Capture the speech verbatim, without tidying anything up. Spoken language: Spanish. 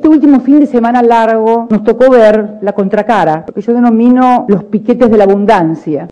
Este último fin de semana largo nos tocó ver la contracara, lo que yo denomino los piquetes de la abundancia.